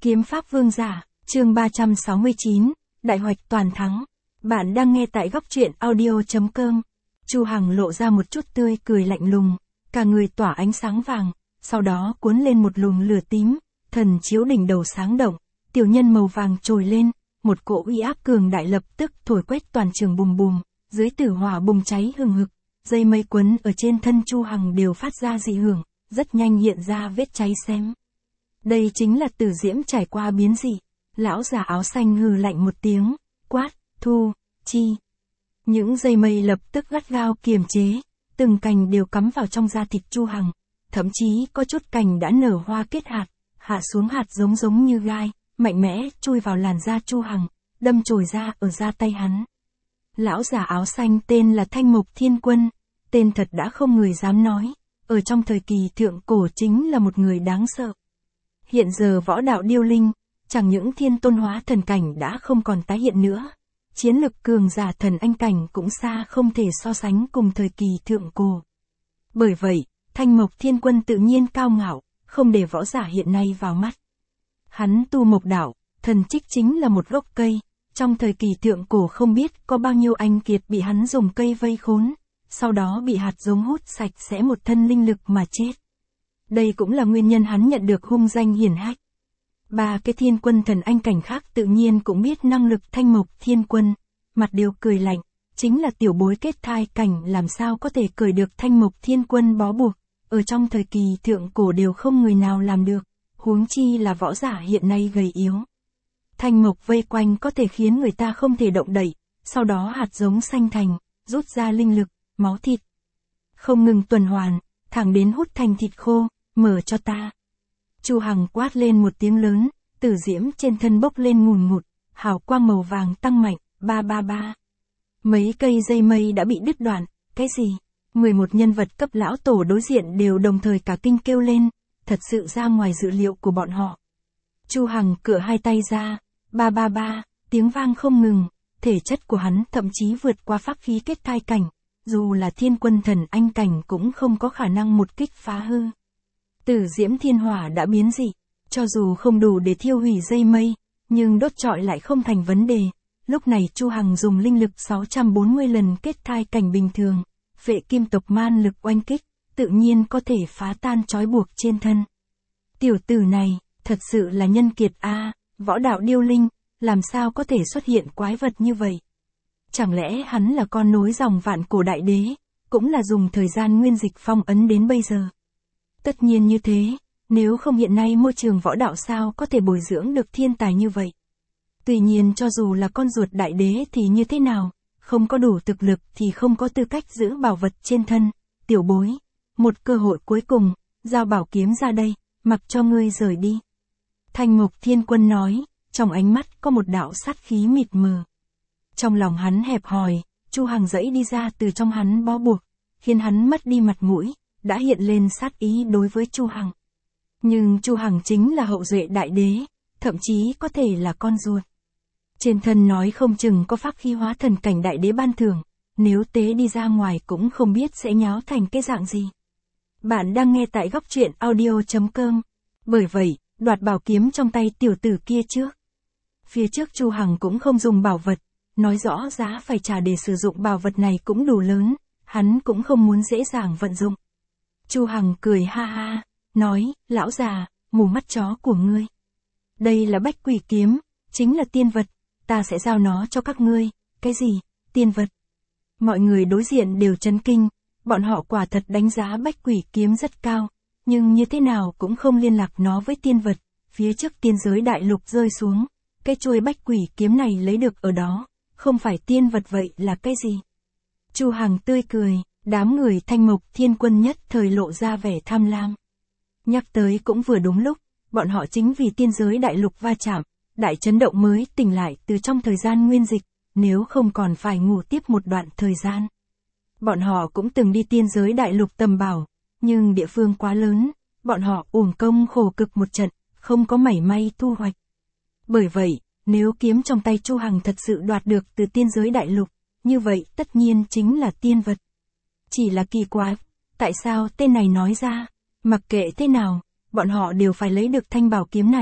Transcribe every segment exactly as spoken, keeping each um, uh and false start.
Kiếm pháp vương giả, chương ba trăm sáu mươi chín, đại hoạch toàn thắng. Bạn đang nghe tại góc truyện audio chấm com. Chu Hằng lộ ra một chút tươi cười lạnh lùng, cả người tỏa ánh sáng vàng, sau đó cuốn lên một luồng lửa tím, thần chiếu đỉnh đầu sáng động, tiểu nhân màu vàng trồi lên, một cỗ uy áp cường đại lập tức thổi quét toàn trường bùm bùm, dưới tử hỏa bùng cháy hừng hực, dây mây quấn ở trên thân Chu Hằng đều phát ra dị hưởng, rất nhanh hiện ra vết cháy xém. Đây chính là Tử Diễm trải qua biến dị. Lão già áo xanh hừ lạnh một tiếng, quát, thu, chi. Những dây mây lập tức gắt gao kiềm chế, từng cành đều cắm vào trong da thịt Chu Hằng, thậm chí có chút cành đã nở hoa kết hạt, hạ xuống hạt giống giống như gai, mạnh mẽ chui vào làn da Chu Hằng, đâm chồi ra ở da tay hắn. Lão già áo xanh tên là Thanh Mộc Thiên Quân, tên thật đã không người dám nói, ở trong thời kỳ thượng cổ chính là một người đáng sợ. Hiện giờ võ đạo điêu linh, chẳng những thiên tôn hóa thần cảnh đã không còn tái hiện nữa, chiến lực cường giả thần anh cảnh cũng xa không thể so sánh cùng thời kỳ thượng cổ. Bởi vậy, Thanh Mộc Thiên Quân tự nhiên cao ngạo, không để võ giả hiện nay vào mắt. Hắn tu mộc đạo, thần trích chính là một gốc cây, trong thời kỳ thượng cổ không biết có bao nhiêu anh kiệt bị hắn dùng cây vây khốn, sau đó bị hạt giống hút sạch sẽ một thân linh lực mà chết. Đây cũng là nguyên nhân hắn nhận được hung danh hiển hách. Ba cái thiên quân thần anh cảnh khác tự nhiên cũng biết năng lực Thanh Mộc Thiên Quân, mặt đều cười lạnh, chính là tiểu bối kết thai cảnh làm sao có thể cởi được Thanh Mộc Thiên Quân bó buộc, ở trong thời kỳ thượng cổ đều không người nào làm được, huống chi là võ giả hiện nay gầy yếu. Thanh mộc vây quanh có thể khiến người ta không thể động đậy, sau đó hạt giống sanh thành, rút ra linh lực, máu thịt. Không ngừng tuần hoàn, thẳng đến hút thành thịt khô, mở cho ta. Chu Hằng quát lên một tiếng lớn, tử diễm trên thân bốc lên ngùn ngụt, hào quang màu vàng tăng mạnh, ba ba ba. Mấy cây dây mây đã bị đứt đoạn, cái gì? mười một nhân vật cấp lão tổ đối diện đều đồng thời cả kinh kêu lên, thật sự ra ngoài dự liệu của bọn họ. Chu Hằng cựa hai tay ra, ba ba ba, tiếng vang không ngừng, thể chất của hắn thậm chí vượt qua pháp khí kết thai cảnh, dù là thiên quân thần anh cảnh cũng không có khả năng một kích phá hư. Tử diễm thiên hỏa đã biến dị, cho dù không đủ để thiêu hủy dây mây, nhưng đốt trọi lại không thành vấn đề. Lúc này Chu Hằng dùng linh lực sáu trăm bốn mươi lần kết thai cảnh bình thường, phệ kim tộc man lực oanh kích, tự nhiên có thể phá tan trói buộc trên thân. Tiểu tử này, thật sự là nhân kiệt a, võ đạo điêu linh, làm sao có thể xuất hiện quái vật như vậy? Chẳng lẽ hắn là con nối dòng vạn cổ đại đế, cũng là dùng thời gian nguyên dịch phong ấn đến bây giờ? Tất nhiên như thế, nếu không hiện nay môi trường võ đạo sao có thể bồi dưỡng được thiên tài như vậy? Tuy nhiên cho dù là con ruột đại đế thì như thế nào, không có đủ thực lực thì không có tư cách giữ bảo vật trên thân. Tiểu bối, một cơ hội cuối cùng, giao bảo kiếm ra đây, mặc cho ngươi rời đi. Thanh Mộc Thiên Quân nói, trong ánh mắt có một đạo sát khí mịt mờ. Trong lòng hắn hẹp hòi, Chu Hằng dẫy đi ra từ trong hắn bó buộc, khiến hắn mất đi mặt mũi, đã hiện lên sát ý đối với Chu Hằng. Nhưng Chu Hằng chính là hậu duệ đại đế, thậm chí có thể là con ruột. Trên thân nói không chừng có pháp khí hóa thần cảnh đại đế ban thưởng, nếu tế đi ra ngoài cũng không biết sẽ nháo thành cái dạng gì. Bạn đang nghe tại góc truyện audio chấm com. Bởi vậy, đoạt bảo kiếm trong tay tiểu tử kia trước. Phía trước Chu Hằng cũng không dùng bảo vật, nói rõ giá phải trả để sử dụng bảo vật này cũng đủ lớn, hắn cũng không muốn dễ dàng vận dụng. Chu Hằng cười ha ha, nói, lão già, mù mắt chó của ngươi. Đây là bách quỷ kiếm, chính là tiên vật, ta sẽ giao nó cho các ngươi. Cái gì, tiên vật? Mọi người đối diện đều chấn kinh, bọn họ quả thật đánh giá bách quỷ kiếm rất cao, nhưng như thế nào cũng không liên lạc nó với tiên vật. Phía trước tiên giới đại lục rơi xuống, cái chuôi bách quỷ kiếm này lấy được ở đó, không phải tiên vật vậy là cái gì? Chu Hằng tươi cười, đám người Thanh Mộc Thiên Quân nhất thời lộ ra vẻ tham lam. Nhắc tới cũng vừa đúng lúc, bọn họ chính vì tiên giới đại lục va chạm, đại chấn động mới tỉnh lại từ trong thời gian nguyên dịch, nếu không còn phải ngủ tiếp một đoạn thời gian. Bọn họ cũng từng đi tiên giới đại lục tầm bảo, nhưng địa phương quá lớn, bọn họ uổng công khổ cực một trận, không có mảy may thu hoạch. Bởi vậy, nếu kiếm trong tay Chu Hằng thật sự đoạt được từ tiên giới đại lục, như vậy tất nhiên chính là tiên vật. Chỉ là kỳ quái, tại sao tên này nói ra, mặc kệ thế nào, bọn họ đều phải lấy được thanh bảo kiếm này,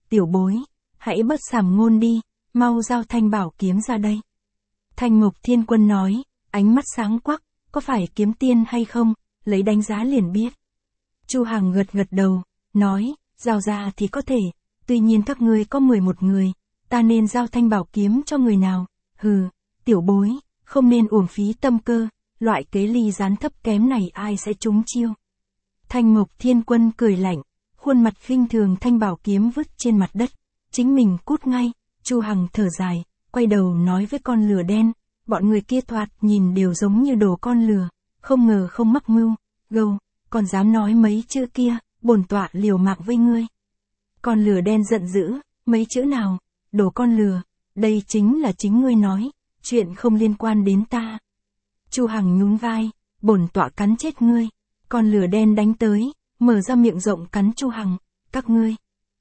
tiểu bối, hãy bớt sàm ngôn đi, mau giao thanh bảo kiếm ra đây. Thanh Mục Thiên Quân nói, ánh mắt sáng quắc, có phải kiếm tiên hay không, lấy đánh giá liền biết. Chu Hằng gật gật đầu, nói, giao ra thì có thể, tuy nhiên các ngươi có mười một người, ta nên giao thanh bảo kiếm cho người nào, hừ, tiểu bối, không nên uổng phí tâm cơ, loại kế ly gián thấp kém này ai sẽ trúng chiêu. Thanh Mục Thiên Quân cười lạnh, khuôn mặt khinh thường thanh bảo kiếm vứt trên mặt đất, chính mình cút ngay. Chu Hằng thở dài, quay đầu nói với con lừa đen, bọn người kia thoạt nhìn đều giống như đồ con lừa, không ngờ không mắc mưu, gâu, còn dám nói mấy chữ kia, bổn tọa liều mạng với ngươi. Con lừa đen giận dữ, mấy chữ nào, đồ con lừa, đây chính là chính ngươi nói, chuyện không liên quan đến ta. Chu Hằng nhún vai, bổn tọa cắn chết ngươi. Con lừa đen đánh tới, mở ra miệng rộng cắn Chu Hằng, các ngươi.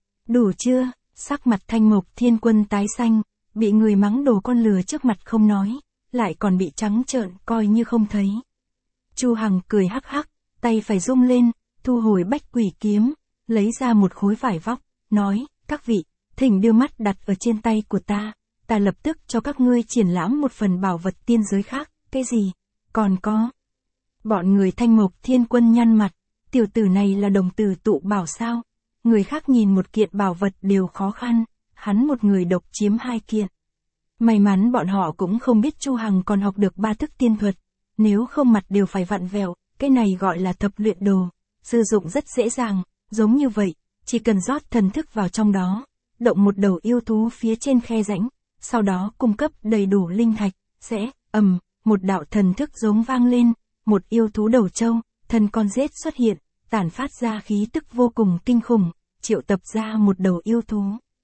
Đủ chưa? Sắc mặt Thanh Mục Thiên Quân tái xanh, bị người mắng đồ con lừa trước mặt không nói, lại còn bị trắng trợn coi như không thấy. Chu Hằng cười hắc hắc, tay phải rung lên, thu hồi bách quỷ kiếm, lấy ra một khối vải vóc, nói, các vị, thỉnh đưa mắt đặt ở trên tay của ta, ta lập tức cho các ngươi triển lãm một phần bảo vật tiên giới khác, cái gì? Còn có. Bọn người Thanh Mục Thiên Quân nhăn mặt, tiểu tử này là đồng tử tụ bảo sao? Người khác nhìn một kiện bảo vật đều khó khăn, hắn một người độc chiếm hai kiện. May mắn bọn họ cũng không biết Chu Hằng còn học được ba thức tiên thuật, nếu không mặt đều phải vặn vẹo, cái này gọi là thập luyện đồ, sử dụng rất dễ dàng, giống như vậy, chỉ cần rót thần thức vào trong đó, động một đầu yêu thú phía trên khe rãnh, sau đó cung cấp đầy đủ linh thạch, sẽ, ầm, một đạo thần thức giống vang lên, một yêu thú đầu trâu, thân con rết xuất hiện, tản phát ra khí tức vô cùng kinh khủng, triệu tập ra một đầu yêu thú.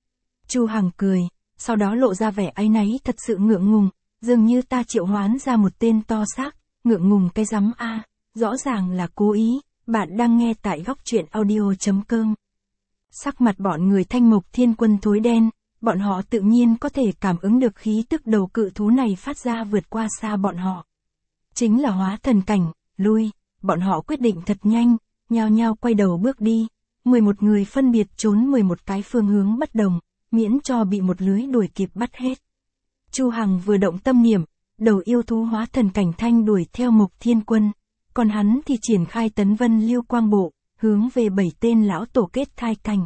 Chu Hằng cười, sau đó lộ ra vẻ áy náy thật sự ngượng ngùng, dường như ta triệu hoán ra một tên to xác, ngượng ngùng cái rắm a, rõ ràng là cố ý, bạn đang nghe tại góc truyện audio chấm com. Sắc mặt bọn người Thanh Mục Thiên Quân thối đen, bọn họ tự nhiên có thể cảm ứng được khí tức đầu cự thú này phát ra vượt qua xa bọn họ. Chính là hóa thần cảnh, lui, bọn họ quyết định thật nhanh, nhao nhao quay đầu bước đi, mười một người phân biệt trốn mười một cái phương hướng bất đồng, miễn cho bị một lưới đuổi kịp bắt hết. Chu Hằng vừa động tâm niệm, đầu yêu thú hóa thần cảnh thanh đuổi theo Mục Thiên Quân, còn hắn thì triển khai tấn vân lưu quang bộ, hướng về bảy tên lão tổ kết thai cảnh.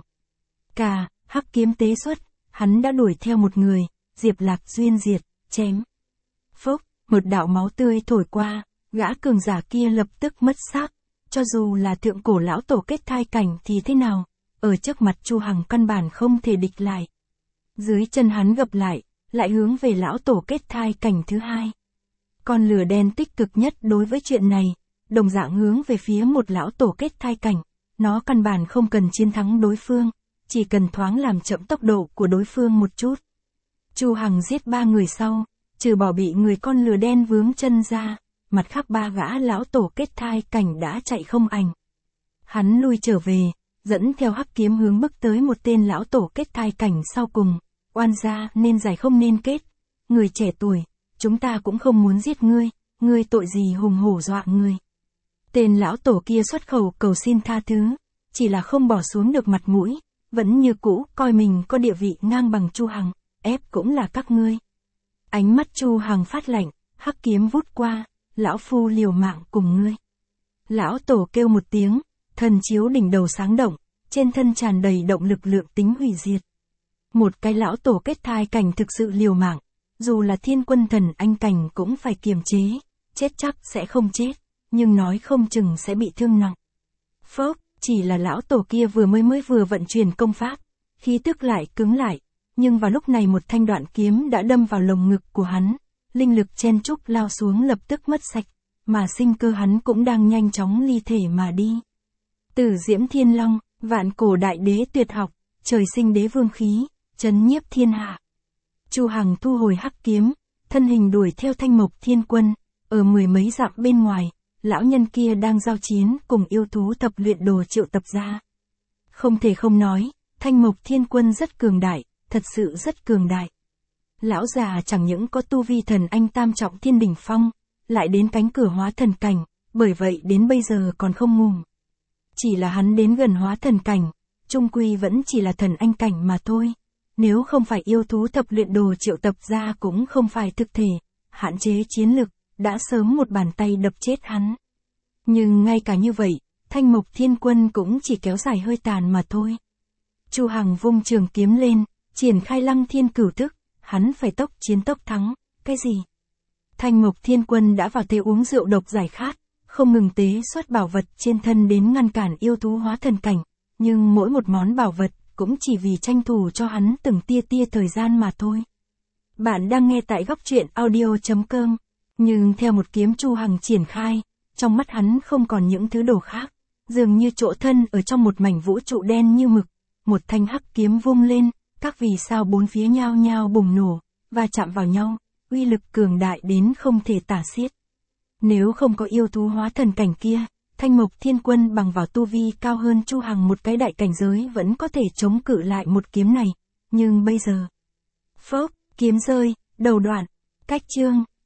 Cà, hắc kiếm tế xuất, hắn đã đuổi theo một người, Diệp Lạc duyên diệt, chém. Phốc, một đạo máu tươi thổi qua, gã cường giả kia lập tức mất xác, cho dù là thượng cổ lão tổ kết thai cảnh thì thế nào, ở trước mặt Chu Hằng căn bản không thể địch lại. Dưới chân hắn gập lại, lại hướng về lão tổ kết thai cảnh thứ hai. Con lửa đen tích cực nhất đối với chuyện này, đồng dạng hướng về phía một lão tổ kết thai cảnh, nó căn bản không cần chiến thắng đối phương, chỉ cần thoáng làm chậm tốc độ của đối phương một chút. Chu Hằng giết ba người sau, trừ bỏ bị người con lửa đen vướng chân ra, mặt khác ba gã lão tổ kết thai cảnh đã chạy không ảnh. Hắn lui trở về, dẫn theo hắc kiếm hướng bước tới một tên lão tổ kết thai cảnh sau cùng, oan gia nên giải không nên kết, người trẻ tuổi, chúng ta cũng không muốn giết ngươi, ngươi tội gì hùng hổ dọa ngươi. Tên lão tổ kia xuất khẩu cầu xin tha thứ, chỉ là không bỏ xuống được mặt mũi, vẫn như cũ coi mình có địa vị ngang bằng Chu Hằng, ép cũng là các ngươi. Ánh mắt Chu Hằng phát lạnh, hắc kiếm vút qua, lão phu liều mạng cùng ngươi. Lão tổ kêu một tiếng, thần chiếu đỉnh đầu sáng động, trên thân tràn đầy động lực lượng tính hủy diệt. Một cái lão tổ kết thai cảnh thực sự liều mạng, dù là thiên quân thần anh cảnh cũng phải kiềm chế, chết chắc sẽ không chết, nhưng nói không chừng sẽ bị thương nặng. Phốc, chỉ là lão tổ kia vừa mới mới vừa vận chuyển công pháp, khí tức lại cứng lại, nhưng vào lúc này một thanh đoạn kiếm đã đâm vào lồng ngực của hắn, linh lực chen chúc lao xuống lập tức mất sạch, mà sinh cơ hắn cũng đang nhanh chóng ly thể mà đi. Tử Diễm Thiên Long, vạn cổ đại đế tuyệt học, trời sinh đế vương khí, chấn nhiếp thiên hạ. Chu Hằng thu hồi hắc kiếm, thân hình đuổi theo Thanh Mục Thiên Quân, ở mười mấy dặm bên ngoài, lão nhân kia đang giao chiến cùng yêu thú thập luyện đồ triệu tập ra. Không thể không nói, Thanh Mục Thiên Quân rất cường đại, thật sự rất cường đại. Lão già chẳng những có tu vi thần anh tam trọng thiên đỉnh phong, lại đến cánh cửa hóa thần cảnh, bởi vậy đến bây giờ còn không ngủ. Chỉ là hắn đến gần hóa thần cảnh, chung quy vẫn chỉ là thần anh cảnh mà thôi. Nếu không phải yêu thú thập luyện đồ triệu tập ra cũng không phải thực thể, hạn chế chiến lực, đã sớm một bàn tay đập chết hắn. Nhưng ngay cả như vậy, Thanh Mộc Thiên Quân cũng chỉ kéo dài hơi tàn mà thôi. Chu Hằng vung trường kiếm lên, triển khai Lăng Thiên Cửu Thức, hắn phải tốc chiến tốc thắng, cái gì? Thanh Mộc Thiên Quân đã vào thế uống rượu độc giải khát, không ngừng tế xuất bảo vật trên thân đến ngăn cản yêu thú hóa thần cảnh, nhưng mỗi một món bảo vật cũng chỉ vì tranh thủ cho hắn từng tia tia thời gian mà thôi. Bạn đang nghe tại góc truyện audio chấm com, nhưng theo một kiếm Chu Hằng triển khai, trong mắt hắn không còn những thứ đồ khác, dường như chỗ thân ở trong một mảnh vũ trụ đen như mực, một thanh hắc kiếm vung lên, các vì sao bốn phía nhao nhao bùng nổ, và chạm vào nhau, uy lực cường đại đến không thể tả xiết. Nếu không có yêu thú hóa thần cảnh kia, Thanh Mộc Thiên Quân bằng vào tu vi cao hơn Chu Hằng một cái đại cảnh giới vẫn có thể chống cự lại một kiếm này, nhưng bây giờ, phốc, kiếm rơi, đầu đoạn, cách chương.